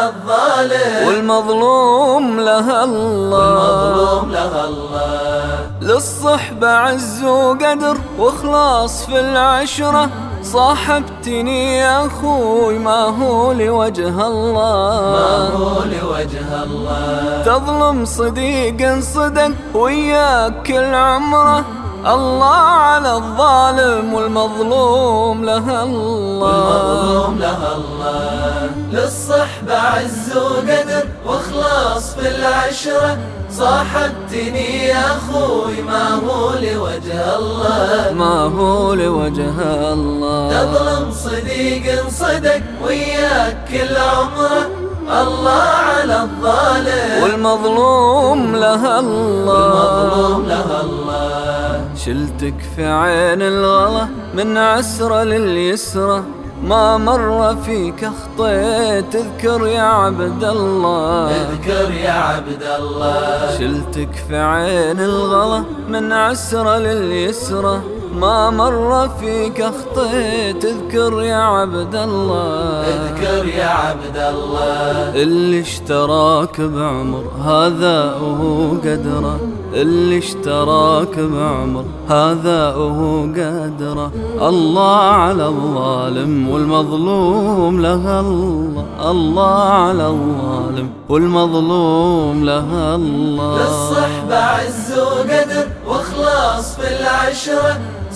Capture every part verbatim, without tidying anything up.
على الظالم والمظلوم لها الله، والمظلوم لها الله. للصحبة عز وقدر واخلاص في العشرة، صاحبتني يا أخوي ما هو لوجه الله، ما هو لوجه الله. تظلم صديق صدق وياك كل عمره، الله على الظالم والمظلوم لها الله، والمظلوم لها الله. للصحبة عز وقدر واخلاص في العشرة، صاحبتني يا أخوي ما هو لوجه الله، ما هو لوجه الله. تظلم صديق صدق وياك كل عمره، الله على الظالم والمظلوم لها الله، والمظلوم لها الله. شلتك في عين الغلا من عسرة لليسرة، ما مر فيك اخطيت اذكر يا عبد الله، اذكر يا عبد الله. شلتك في عين الغلا من عسرة لليسرة، ما مر فيك اخطيت اذكر يا عبد الله، اذكر يا عبد الله. اللي اشتراك بعمر هذا وهو قدره، اللي اشتراك بعمر هذا وهو قدره، الله على الظالم والمظلوم لها الله، الله على الظالم والمظلوم لها الله. للصحبة عز وقدر واخلاص في العشرة،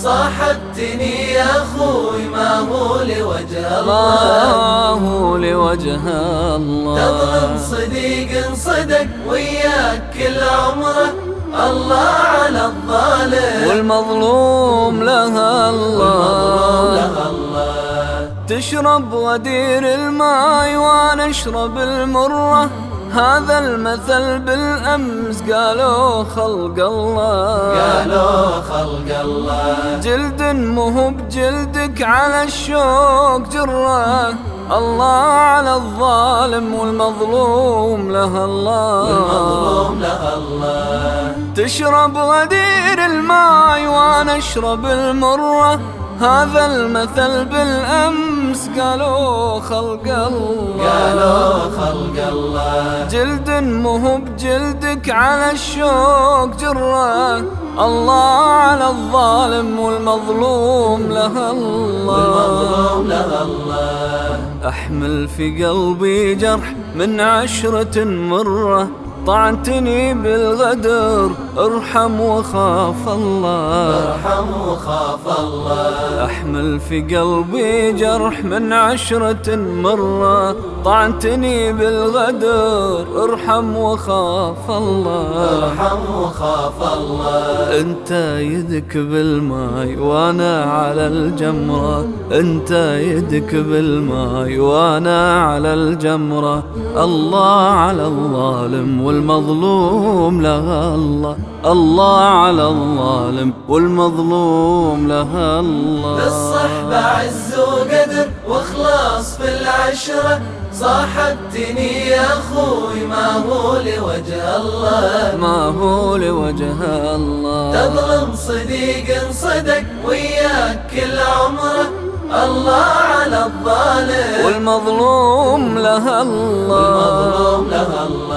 صاحبتني يا أخوي ما هو لوجه الله، ما هو لوجه الله. تظلم صديق صدق وياك كل عمره، الله على الظالم والمظلوم لها الله، لها الله. تشرب غدير الماء وانا اشرب المرة، هذا المثل بالأمس قالوا خلق الله، قالوا خلق الله. جلد مهو بجلدك على الشوق جره، الله على الظالم والمظلوم لها الله، والمظلوم لها الله. تشرب غدير الماء وانا اشرب المرة، هذا المثل بالأمس قالوا خلق الله، قالوا خلق الله. جلد مهو بجلدك على الشوق جره، الله على الظالم والمظلوم لها الله، والمظلوم لها الله. أحمل في قلبي جرح من عشرة مرة، طعنتني بالغدر ارحم وخاف الله، ارحم وخاف الله. أحمل في قلبي جرح من عشرة مرة، طعنتني بالغدر ارحم وخاف الله، ارحم وخاف الله. انت يدك بالماي وانا على الجمرة، انت يدك بالماي وانا على الجمرة، الله على الظالم والمظلوم لها الله، الله على الظالم والمظلوم لها الله. للصحبة عز وقدر واخلاص في العشرة، صاحبتني يا أخوي ما هو لوجه الله، ما هو لوجه الله. تظلم صديق صدق وياك كل عمره، الله على الظالم والمظلوم لها الله، والمظلوم لها الله.